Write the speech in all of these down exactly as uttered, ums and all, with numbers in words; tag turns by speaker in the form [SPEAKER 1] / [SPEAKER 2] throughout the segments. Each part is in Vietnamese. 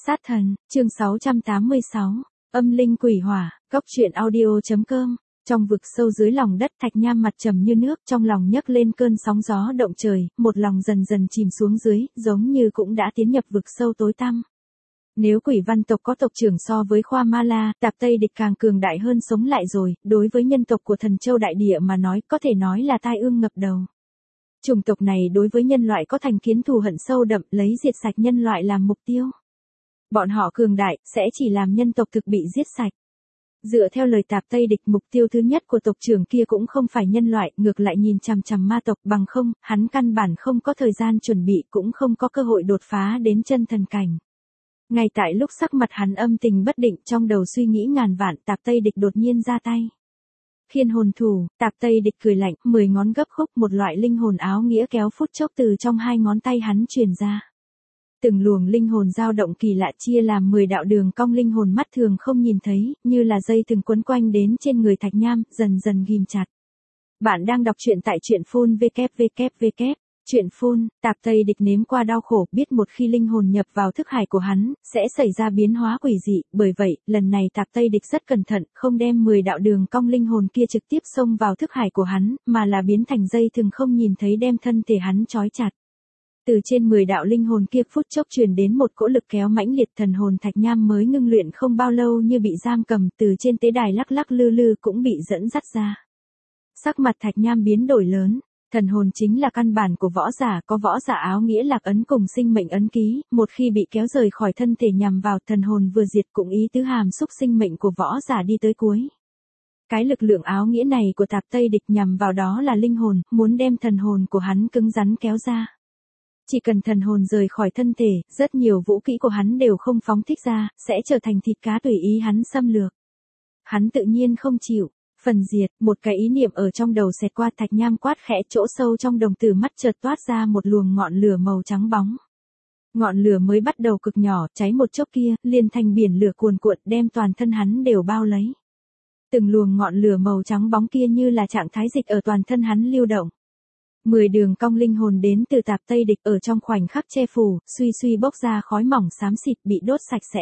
[SPEAKER 1] Sát thần, chương sáu trăm tám mươi sáu, âm linh quỷ hỏa, góc truyện audio.com. Trong vực sâu dưới lòng đất, Thạch Nham mặt trầm như nước, trong lòng nhấc lên cơn sóng gió động trời, một lòng dần dần chìm xuống dưới, giống như cũng đã tiến nhập vực sâu tối tăm. Nếu quỷ văn tộc có tộc trưởng so với Khoa Ma La, Tạp Tây Địch càng cường đại hơn sống lại rồi, đối với nhân tộc của Thần Châu Đại Địa mà nói, có thể nói là tai ương ngập đầu. Chủng tộc này đối với nhân loại có thành kiến thù hận sâu đậm, lấy diệt sạch nhân loại làm mục tiêu. Bọn họ cường đại, sẽ chỉ làm nhân tộc thực bị giết sạch. Dựa theo lời Tạp Tây Địch, mục tiêu thứ nhất của tộc trưởng kia cũng không phải nhân loại, ngược lại nhìn chằm chằm ma tộc, bằng không, hắn căn bản không có thời gian chuẩn bị, cũng không có cơ hội đột phá đến chân thần cảnh. Ngay tại lúc sắc mặt hắn âm tình bất định, trong đầu suy nghĩ ngàn vạn, Tạp Tây Địch đột nhiên ra tay. Khiên hồn thủ, Tạp Tây Địch cười lạnh, mười ngón gấp khúc, một loại linh hồn áo nghĩa kéo phút chốc từ trong hai ngón tay hắn truyền ra. Từng luồng linh hồn dao động kỳ lạ chia làm mười đạo đường cong linh hồn mắt thường không nhìn thấy, như là dây từng quấn quanh đến trên người Thạch Nham, dần dần ghim chặt. Bạn đang đọc truyện tại truyện phun www. Truyện phun, Tạp Tây Địch nếm qua đau khổ, biết một khi linh hồn nhập vào thức hải của hắn, sẽ xảy ra biến hóa quỷ dị, bởi vậy, lần này Tạp Tây Địch rất cẩn thận, không đem mười đạo đường cong linh hồn kia trực tiếp xông vào thức hải của hắn, mà là biến thành dây thường không nhìn thấy đem thân thể hắn trói chặt. Từ trên mười đạo linh hồn kia phút chốc truyền đến một cỗ lực kéo mãnh liệt, thần hồn Thạch Nham mới ngưng luyện không bao lâu như bị giam cầm, từ trên tế đài lắc lắc lư lư cũng bị dẫn dắt ra. Sắc mặt Thạch Nham biến đổi lớn. Thần hồn chính là căn bản của võ giả, có võ giả áo nghĩa lạc ấn cùng sinh mệnh ấn ký, một khi bị kéo rời khỏi thân thể nhằm vào thần hồn vừa diệt cũng ý tứ hàm xúc sinh mệnh của võ giả đi tới cuối. Cái lực lượng áo nghĩa này của Tạp Tây Địch nhằm vào đó là linh hồn, muốn đem thần hồn của hắn cứng rắn kéo ra. Chỉ cần thần hồn rời khỏi thân thể, rất nhiều vũ kỹ của hắn đều không phóng thích ra, sẽ trở thành thịt cá tùy ý hắn xâm lược. Hắn tự nhiên không chịu. Phần diệt, một cái ý niệm ở trong đầu xẹt qua, Thạch Nham quát khẽ, chỗ sâu trong đồng tử mắt chợt toát ra một luồng ngọn lửa màu trắng bóng. Ngọn lửa mới bắt đầu cực nhỏ, cháy một chốc kia, liền thành biển lửa cuồn cuộn, đem toàn thân hắn đều bao lấy. Từng luồng ngọn lửa màu trắng bóng kia như là trạng thái dịch ở toàn thân hắn lưu động. Mười đường cong linh hồn đến từ Tạp Tây Địch ở trong khoảnh khắc che phủ, suy suy bốc ra khói mỏng xám xịt bị đốt sạch sẽ.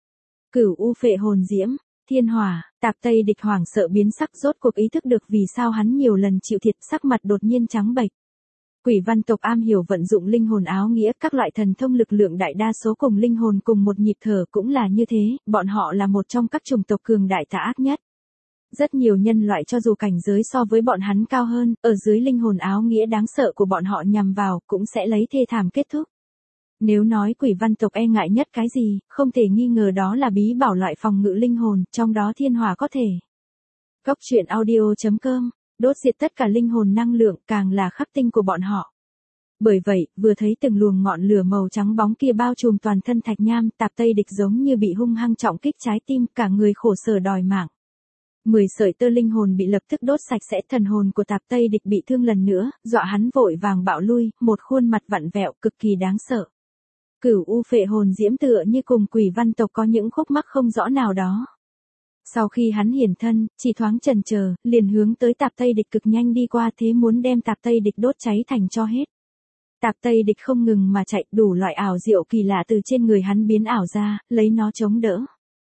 [SPEAKER 1] Cửu u phệ hồn diễm. Thiên hỏa, Tạp Tây Địch hoảng sợ biến sắc, rốt cuộc ý thức được vì sao hắn nhiều lần chịu thiệt, sắc mặt đột nhiên trắng bệch. Quỷ văn tộc am hiểu vận dụng linh hồn áo nghĩa, các loại thần thông lực lượng đại đa số cùng linh hồn cùng một nhịp thở cũng là như thế, bọn họ là một trong các chủng tộc cường đại tà ác nhất. Rất nhiều nhân loại cho dù cảnh giới so với bọn hắn cao hơn, ở dưới linh hồn áo nghĩa đáng sợ của bọn họ nhằm vào, cũng sẽ lấy thê thảm kết thúc. Nếu nói quỷ văn tộc e ngại nhất cái gì, không thể nghi ngờ đó là bí bảo loại phòng ngự linh hồn, trong đó thiên hỏa có thể. Góc truyện audio.com, đốt diệt tất cả linh hồn năng lượng, càng là khắc tinh của bọn họ. Bởi vậy, vừa thấy từng luồng ngọn lửa màu trắng bóng kia bao trùm toàn thân Thạch Nham, Tạp Tây Địch giống như bị hung hăng trọng kích trái tim, cả người khổ sở đòi mạng. Mười sợi tơ linh hồn bị lập tức đốt sạch sẽ, thần hồn của Tạp Tây Địch bị thương lần nữa, dọa hắn vội vàng bạo lui, một khuôn mặt vặn vẹo cực kỳ đáng sợ. Cửu u phệ hồn diễm tựa như cùng quỷ văn tộc có những khúc mắc không rõ nào đó. Sau khi hắn hiển thân, chỉ thoáng chần chờ, liền hướng tới Tạp Tây Địch cực nhanh đi qua, thế muốn đem Tạp Tây Địch đốt cháy thành tro hết. Tạp Tây Địch không ngừng mà chạy, đủ loại ảo diệu kỳ lạ từ trên người hắn biến ảo ra, lấy nó chống đỡ.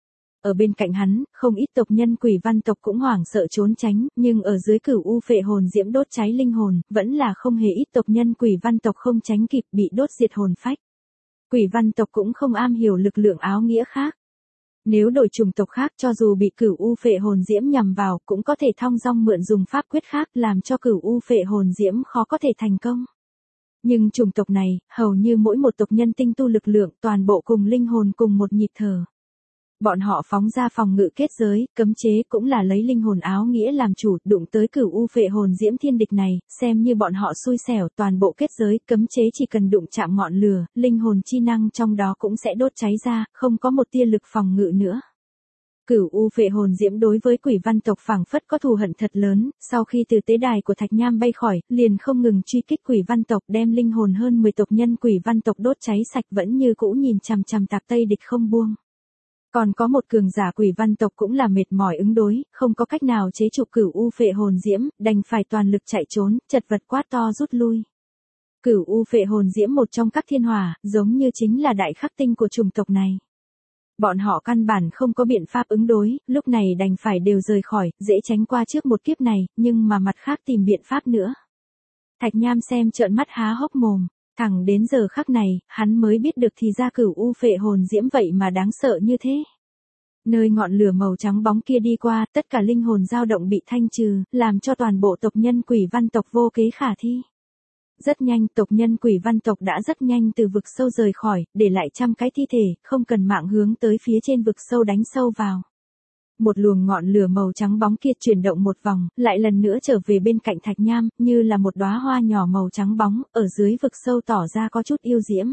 [SPEAKER 1] Ở bên cạnh hắn, không ít tộc nhân quỷ văn tộc cũng hoảng sợ trốn tránh, nhưng ở dưới cửu u phệ hồn diễm đốt cháy linh hồn, vẫn là không hề ít tộc nhân quỷ văn tộc không tránh kịp bị đốt diệt hồn phách. Quỷ văn tộc cũng không am hiểu lực lượng áo nghĩa khác. Nếu đổi chủng tộc khác cho dù bị cửu u phệ hồn diễm nhằm vào cũng có thể thong dong mượn dùng pháp quyết khác làm cho cửu u phệ hồn diễm khó có thể thành công. Nhưng chủng tộc này, hầu như mỗi một tộc nhân tinh tu lực lượng toàn bộ cùng linh hồn cùng một nhịp thở. Bọn họ phóng ra phòng ngự kết giới, cấm chế cũng là lấy linh hồn áo nghĩa làm chủ, đụng tới cửu u phệ hồn diễm thiên địch này, xem như bọn họ xui xẻo, toàn bộ kết giới, cấm chế chỉ cần đụng chạm ngọn lửa, linh hồn chi năng trong đó cũng sẽ đốt cháy ra, không có một tia lực phòng ngự nữa. Cửu u phệ hồn diễm đối với quỷ văn tộc phảng phất có thù hận thật lớn, sau khi từ tế đài của Thạch Nham bay khỏi, liền không ngừng truy kích quỷ văn tộc, đem linh hồn hơn mười tộc nhân quỷ văn tộc đốt cháy sạch, vẫn như cũ nhìn chằm chằm Tạp Tây Địch không buông. Còn có một cường giả quỷ văn tộc cũng là mệt mỏi ứng đối, không có cách nào chế trụ cửu u phệ hồn diễm, đành phải toàn lực chạy trốn, chật vật quát to rút lui. Cửu u phệ hồn diễm một trong các thiên hỏa, giống như chính là đại khắc tinh của chủng tộc này. Bọn họ căn bản không có biện pháp ứng đối, lúc này đành phải đều rời khỏi, dễ tránh qua trước một kiếp này, nhưng mà mặt khác tìm biện pháp nữa. Thạch Nham xem trợn mắt há hốc mồm, thẳng đến giờ khắc này, hắn mới biết được thì ra Cửu U phệ hồn diễm vậy mà đáng sợ như thế. Nơi ngọn lửa màu trắng bóng kia đi qua, tất cả linh hồn dao động bị thanh trừ, làm cho toàn bộ tộc nhân Quỷ Văn tộc vô kế khả thi. Rất nhanh, tộc nhân Quỷ Văn tộc đã rất nhanh từ vực sâu rời khỏi, để lại trăm cái thi thể, không cần mạng hướng tới phía trên vực sâu đánh sâu vào. Một luồng ngọn lửa màu trắng bóng kia chuyển động một vòng, lại lần nữa trở về bên cạnh Thạch Nham, như là một đóa hoa nhỏ màu trắng bóng, ở dưới vực sâu tỏ ra có chút yêu diễm.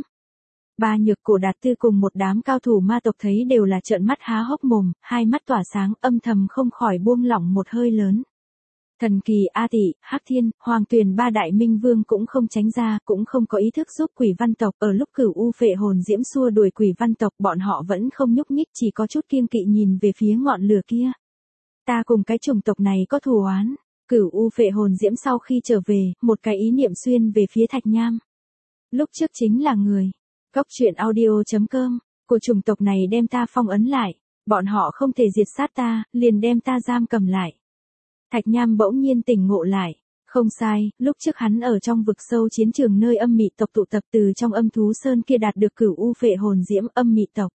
[SPEAKER 1] Ba Nhược Cổ Đạt Tư cùng một đám cao thủ ma tộc thấy đều là trợn mắt há hốc mồm, hai mắt tỏa sáng, âm thầm không khỏi buông lỏng một hơi lớn. Thần Kỳ, A Tị, Hắc Thiên, Hoàng Tuyền ba đại minh vương cũng không tránh ra, cũng không có ý thức giúp Quỷ Văn tộc, ở lúc Cửu U phệ hồn diễm xua đuổi Quỷ Văn tộc, bọn họ vẫn không nhúc nhích, chỉ có chút kiêng kỵ nhìn về phía ngọn lửa kia. Ta cùng cái chủng tộc này có thù oán. Cửu U phệ hồn diễm sau khi trở về, một cái ý niệm xuyên về phía Thạch Nham. Lúc trước chính là người. Cốc truyện audio chấm com, của chủng tộc này đem ta phong ấn lại, bọn họ không thể diệt sát ta, liền đem ta giam cầm lại. Thạch Nham bỗng nhiên tỉnh ngộ lại, không sai, lúc trước hắn ở trong vực sâu chiến trường nơi âm mị tộc tụ tập từ trong âm thú sơn kia đạt được Cửu U phệ hồn diễm âm mị tộc.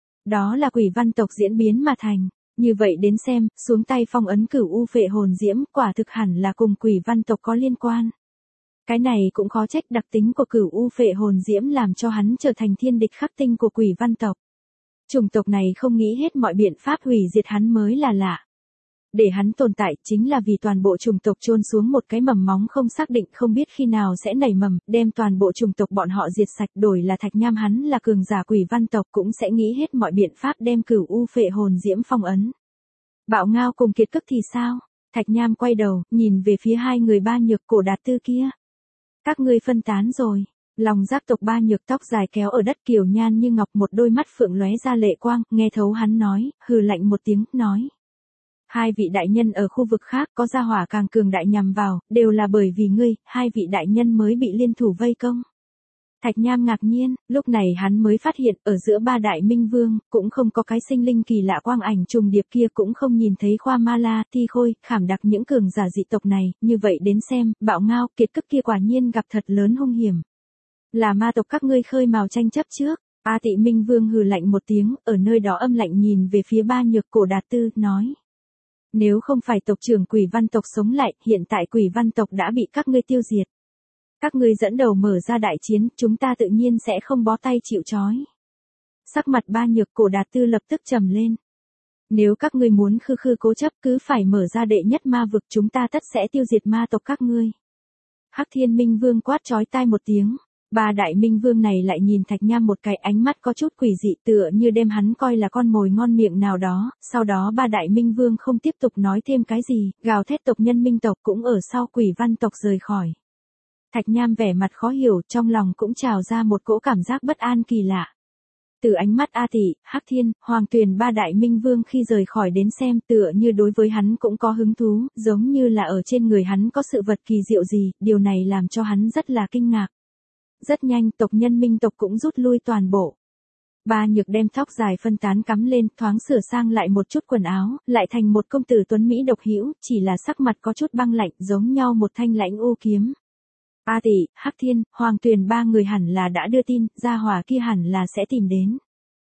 [SPEAKER 1] Đó là Quỷ Văn tộc diễn biến mà thành, như vậy đến xem, xuống tay phong ấn Cửu U phệ hồn diễm quả thực hẳn là cùng Quỷ Văn tộc có liên quan. Cái này cũng khó trách đặc tính của Cửu U phệ hồn diễm làm cho hắn trở thành thiên địch khắc tinh của Quỷ Văn tộc. Chủng tộc này không nghĩ hết mọi biện pháp hủy diệt hắn mới là lạ. Để hắn tồn tại chính là vì toàn bộ chủng tộc chôn xuống một cái mầm móng không xác định không biết khi nào sẽ nảy mầm, đem toàn bộ chủng tộc bọn họ diệt sạch, đổi là Thạch Nham hắn là cường giả Quỷ Văn tộc cũng sẽ nghĩ hết mọi biện pháp đem Cửu U phệ hồn diễm phong ấn. Bạo Ngao cùng Kiệt Cức thì sao? Thạch Nham quay đầu, nhìn về phía hai người Ba Nhược Cổ Đạt Tư kia. Các ngươi phân tán rồi. Lòng Giác tộc Ba Nhược tóc dài kéo ở đất kiều nhan như ngọc, một đôi mắt phượng lóe ra lệ quang, nghe thấu hắn nói, hừ lạnh một tiếng, nói. Hai vị đại nhân ở khu vực khác có gia hỏa càng cường đại nhằm vào, đều là bởi vì ngươi, hai vị đại nhân mới bị liên thủ vây công. Thạch Nham ngạc nhiên, lúc này hắn mới phát hiện ở giữa ba đại minh vương, cũng không có cái sinh linh kỳ lạ quang ảnh trùng điệp kia, cũng không nhìn thấy Khoa Ma La, Thi Khôi, Khảm Đặc những cường giả dị tộc này, như vậy đến xem, Bạo Ngao, Kiệt Cức kia quả nhiên gặp thật lớn hung hiểm. Là ma tộc các ngươi khơi mào tranh chấp trước. A Tị Minh Vương hừ lạnh một tiếng, ở nơi đó âm lạnh nhìn về phía Ba Nhược Cổ Đạt Tư, nói. Nếu không phải tộc trưởng Quỷ Văn tộc sống lại, hiện tại Quỷ Văn tộc đã bị các ngươi tiêu diệt. Các ngươi dẫn đầu mở ra đại chiến, chúng ta tự nhiên sẽ không bó tay chịu trói. Sắc mặt Ba Nhược Cổ Đạt Tư lập tức trầm lên. Nếu các ngươi muốn khư khư cố chấp cứ phải mở ra đệ nhất ma vực, chúng ta tất sẽ tiêu diệt ma tộc các ngươi. Hắc Thiên Minh Vương quát chói tai một tiếng. Ba đại minh vương này lại nhìn Thạch Nham một cái, ánh mắt có chút quỷ dị, tựa như đem hắn coi là con mồi ngon miệng nào đó. Sau đó ba đại minh vương không tiếp tục nói thêm cái gì, gào thét tộc nhân minh tộc cũng ở sau Quỷ Văn tộc rời khỏi. Thạch Nham vẻ mặt khó hiểu, trong lòng cũng trào ra một cỗ cảm giác bất an kỳ lạ. Từ ánh mắt A Tị, Hắc Thiên, Hoàng Tuyền ba đại minh vương khi rời khỏi đến xem, tựa như đối với hắn cũng có hứng thú, giống như là ở trên người hắn có sự vật kỳ diệu gì, điều này làm cho hắn rất là kinh ngạc. Rất nhanh, tộc nhân minh tộc cũng rút lui toàn bộ. Ba Nhược đem tóc dài phân tán cắm lên, thoáng sửa sang lại một chút quần áo, lại thành một công tử tuấn mỹ độc hữu, chỉ là sắc mặt có chút băng lạnh, giống nhau một thanh lãnh u kiếm. A Tị, Hắc Thiên, Hoàng Tuyền ba người hẳn là đã đưa tin, gia hỏa kia hẳn là sẽ tìm đến.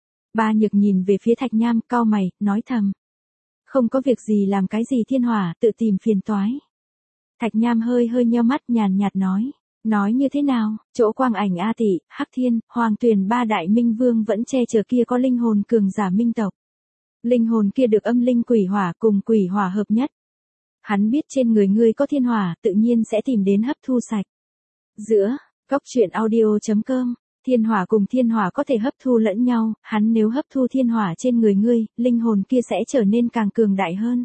[SPEAKER 1] Ba Nhược nhìn về phía Thạch Nham, cau mày, nói thầm. Không có việc gì làm cái gì thiên hỏa, tự tìm phiền toái. Thạch Nham hơi hơi nheo mắt, nhàn nhạt nói. Nói như thế nào, chỗ quang ảnh A Tị, Hắc Thiên, Hoàng Tuyền ba đại minh vương vẫn che chở kia có linh hồn cường giả minh tộc. Linh hồn kia được âm linh quỷ hỏa cùng quỷ hỏa hợp nhất. Hắn biết trên người ngươi có thiên hỏa, tự nhiên sẽ tìm đến hấp thu sạch. Giữa, cốc truyện audio chấm com, thiên hỏa cùng thiên hỏa có thể hấp thu lẫn nhau, hắn nếu hấp thu thiên hỏa trên người ngươi, linh hồn kia sẽ trở nên càng cường đại hơn.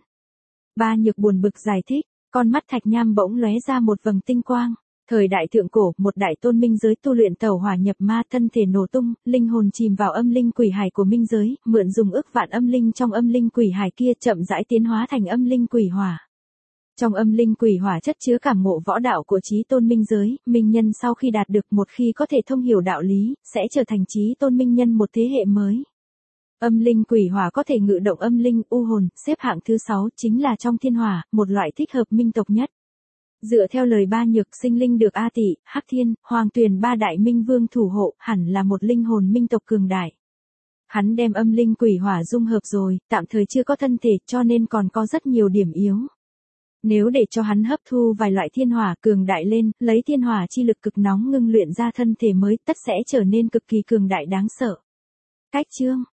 [SPEAKER 1] Ba Nhược buồn bực giải thích, con mắt Thạch Nham bỗng lóe ra một vầng tinh quang. Thời đại thượng cổ, một đại tôn minh giới tu luyện tẩu hỏa nhập ma, thân thể nổ tung, linh hồn chìm vào âm linh quỷ hải của minh giới, mượn dùng ức vạn âm linh trong âm linh quỷ hải kia chậm rãi tiến hóa thành âm linh quỷ hỏa. Trong âm linh quỷ hỏa chất chứa cảm ngộ võ đạo của chí tôn minh giới, minh nhân sau khi đạt được một khi có thể thông hiểu đạo lý, sẽ trở thành chí tôn minh nhân một thế hệ mới. Âm linh quỷ hỏa có thể ngự động âm linh, u hồn, xếp hạng thứ sáu chính là trong thiên hỏa, một loại thích hợp minh tộc nhất. Dựa theo lời Ba Nhược, sinh linh được A Tị, Hắc Thiên, Hoàng Tuyền ba đại minh vương thủ hộ, hẳn là một linh hồn minh tộc cường đại. Hắn đem âm linh quỷ hỏa dung hợp rồi, tạm thời chưa có thân thể, cho nên còn có rất nhiều điểm yếu. Nếu để cho hắn hấp thu vài loại thiên hỏa cường đại lên, lấy thiên hỏa chi lực cực nóng ngưng luyện ra thân thể mới, tất sẽ trở nên cực kỳ cường đại đáng sợ. Cách chương